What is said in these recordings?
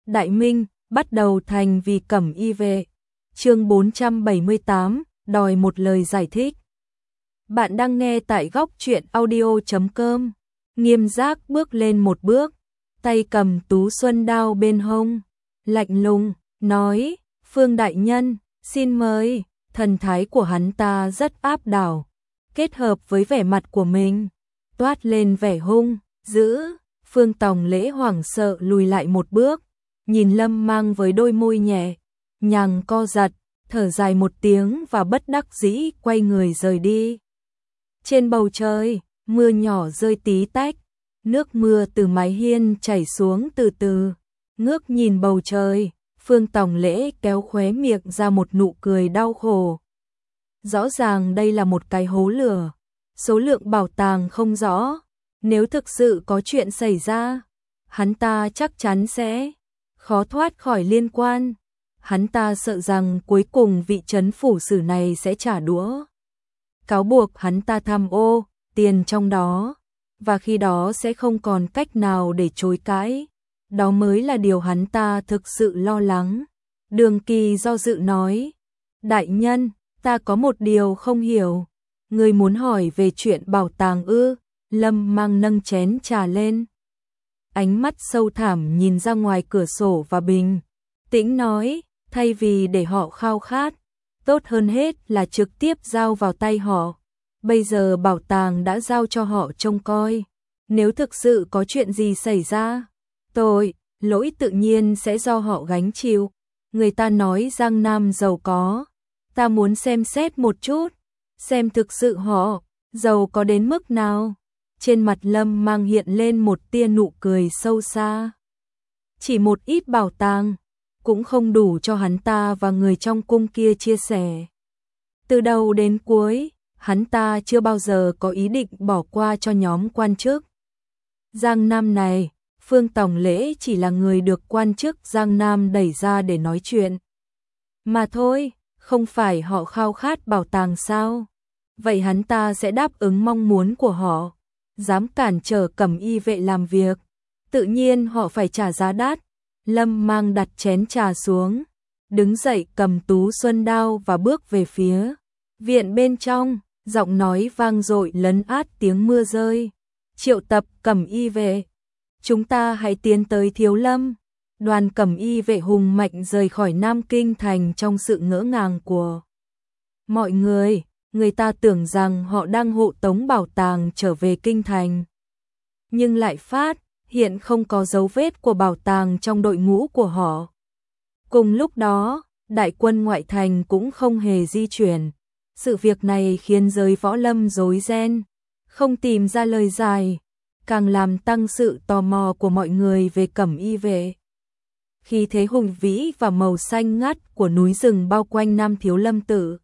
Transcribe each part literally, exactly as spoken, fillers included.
Đại Minh, bắt đầu thành vì Cẩm Y Vệ. Chương bốn trăm bảy mươi tám, đòi một lời giải thích. Bạn đang nghe tại góc truyện audio chấm com. Nghiêm Giác bước lên một bước, tay cầm tú xuân đao bên hông, lạnh lùng nói: "Phương đại nhân, xin mời." Thần thái của hắn ta rất áp đảo, kết hợp với vẻ mặt của mình, toát lên vẻ hung dữ. Phương Tòng Lễ hoảng sợ lùi lại một bước, nhìn Lâm Mang với đôi môi nhẹ nhàng co giật, thở dài một tiếng và bất đắc dĩ quay người rời đi. Trên bầu trời, mưa nhỏ rơi tí tách, nước mưa từ mái hiên chảy xuống từ từ. Ngước nhìn bầu trời, Phương Tòng Lễ kéo khóe miệng ra một nụ cười đau khổ. Rõ ràng đây là một cái hố lửa, số lượng bảo tàng không rõ. Nếu thực sự có chuyện xảy ra, hắn ta chắc chắn sẽ khó thoát khỏi liên quan. Hắn ta sợ rằng cuối cùng vị trấn phủ sử này sẽ trả đũa, cáo buộc hắn ta tham ô tiền trong đó, và khi đó sẽ không còn cách nào để chối cãi. Đó mới là điều hắn ta thực sự lo lắng. Đường Kỳ do dự nói: "Đại nhân, ta có một điều không hiểu. Người muốn hỏi về chuyện bảo tàng ư?" Lâm Mang nâng chén trà lên, ánh mắt sâu thẳm nhìn ra ngoài cửa sổ và bình tĩnh nói: "Thay vì để họ khao khát, tốt hơn hết là trực tiếp giao vào tay họ. Bây giờ bảo tàng đã giao cho họ trông coi. Nếu thực sự có chuyện gì xảy ra, tội lỗi tự nhiên sẽ do họ gánh chịu. Người ta nói Giang Nam giàu có, ta muốn xem xét một chút, xem thực sự họ giàu có đến mức nào." Trên mặt Lâm Mang hiện lên một tia nụ cười sâu xa. Chỉ một ít bảo tàng cũng không đủ cho hắn ta và người trong cung kia chia sẻ. Từ đầu đến cuối, hắn ta chưa bao giờ có ý định bỏ qua cho nhóm quan chức Giang Nam này. Phương Tòng Lễ chỉ là người được quan chức Giang Nam đẩy ra để nói chuyện mà thôi. Không phải họ khao khát bảo tàng sao? Vậy hắn ta sẽ đáp ứng mong muốn của họ. Dám cản trở Cẩm Y Vệ làm việc, tự nhiên họ phải trả giá đắt. Lâm Mang đặt chén trà xuống, đứng dậy cầm tú xuân đao và bước về phía viện bên trong. Giọng nói vang dội lấn át tiếng mưa rơi: "Triệu tập Cẩm Y Vệ, chúng ta hãy tiến tới Thiếu Lâm." Đoàn Cẩm Y Vệ hùng mạnh rời khỏi Nam Kinh thành trong sự ngỡ ngàng của mọi người. Người ta tưởng rằng họ đang hộ tống bảo tàng trở về kinh thành, nhưng lại phát hiện không có dấu vết của bảo tàng trong đội ngũ của họ. Cùng lúc đó, đại quân ngoại thành cũng không hề di chuyển. Sự việc này khiến giới võ lâm rối ren, không tìm ra lời giải, càng làm tăng sự tò mò của mọi người về Cẩm Y Vệ. Khí thế hùng vĩ và màu xanh ngắt của núi rừng bao quanh Nam Thiếu Lâm Tự,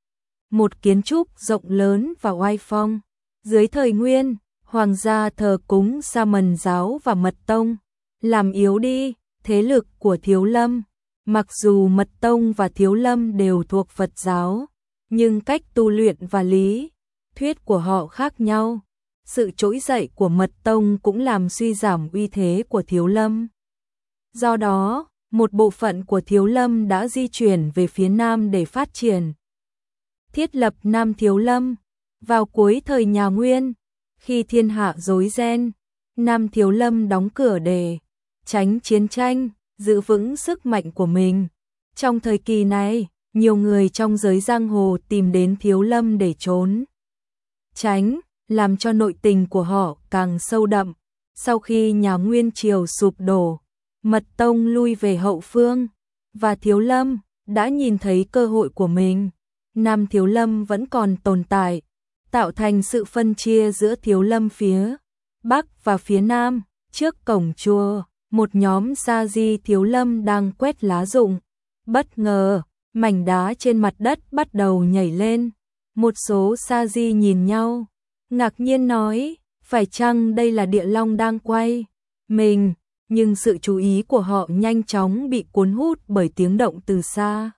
một kiến trúc rộng lớn và oai phong. Dưới thời Nguyên, hoàng gia thờ cúng Sa Mần giáo và Mật tông, làm yếu đi thế lực của Thiếu Lâm. Mặc dù Mật tông và Thiếu Lâm đều thuộc Phật giáo, nhưng cách tu luyện và lý thuyết của họ khác nhau. Sự trỗi dậy của Mật tông cũng làm suy giảm uy thế của Thiếu Lâm. Do đó, một bộ phận của Thiếu Lâm đã di chuyển về phía Nam để phát triển, thiết lập Nam Thiếu Lâm. Vào cuối thời nhà Nguyên, khi thiên hạ rối ren, Nam Thiếu Lâm đóng cửa để tránh chiến tranh, giữ vững sức mạnh của mình. Trong thời kỳ này, nhiều người trong giới giang hồ tìm đến Thiếu Lâm để trốn tránh, làm cho nội tình của họ càng sâu đậm. Sau khi nhà Nguyên triều sụp đổ, Mật tông lui về hậu phương, và Thiếu Lâm đã nhìn thấy cơ hội của mình. Nam Thiếu Lâm vẫn còn tồn tại, tạo thành sự phân chia giữa Thiếu Lâm phía Bắc và phía Nam. Trước cổng chùa, một nhóm sa di Thiếu Lâm đang quét lá rụng. Bất ngờ, mảnh đá trên mặt đất bắt đầu nhảy lên. Một số sa di nhìn nhau, ngạc nhiên nói: "Phải chăng đây là địa long đang quay mình?" Nhưng sự chú ý của họ nhanh chóng bị cuốn hút bởi tiếng động từ xa.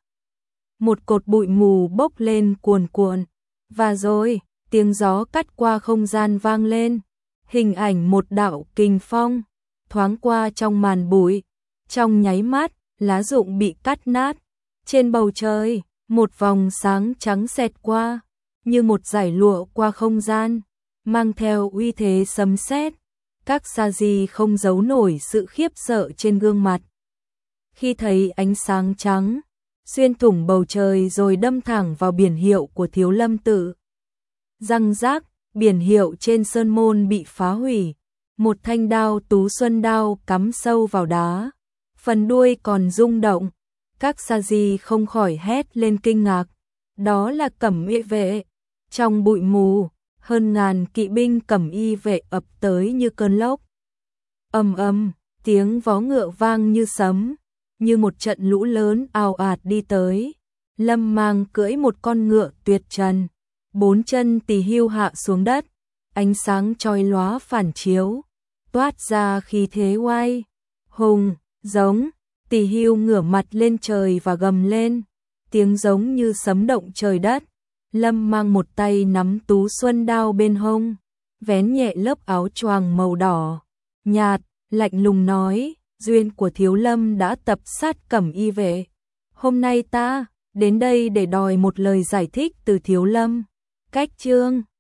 Một cột bụi mù bốc lên cuồn cuộn, và rồi tiếng gió cắt qua không gian vang lên. Hình ảnh một đạo kình phong thoáng qua trong màn bụi, Trong nháy mắt, lá rụng bị cắt nát. Trên bầu trời, một vòng sáng trắng xẹt qua, như một dải lụa qua không gian, mang theo uy thế sấm sét. Các sa di không giấu nổi sự khiếp sợ trên gương mặt. Khi thấy ánh sáng trắng xuyên thủng bầu trời rồi đâm thẳng vào biển hiệu của Thiếu Lâm tự. Răng rác, biển hiệu trên sơn môn bị phá hủy. Một thanh đao Tú Xuân đao cắm sâu vào đá, phần đuôi còn rung động. Các sa di không khỏi hét lên kinh ngạc. Đó là Cẩm Y vệ. Trong bụi mù, hơn ngàn kỵ binh Cẩm Y vệ ập tới như cơn lốc. Ầm ầm, tiếng vó ngựa vang như sấm, như một trận lũ lớn ào ạt đi tới. Lâm Mang cưỡi một con ngựa tuyệt trần, bốn chân tỳ hưu hạ xuống đất, ánh sáng chói lóa phản chiếu, toát ra khí thế oai hùng, giống. Tỳ hưu ngửa mặt lên trời và gầm lên, tiếng giống như sấm động trời đất. Lâm Mang một tay nắm Tú Xuân đao bên hông, vén nhẹ lớp áo choàng màu đỏ nhạt, lạnh lùng nói, duyên của Thiếu Lâm đã tập sát Cẩm Y vệ. Hôm nay ta đến đây để đòi một lời giải thích từ Thiếu Lâm. Cách chương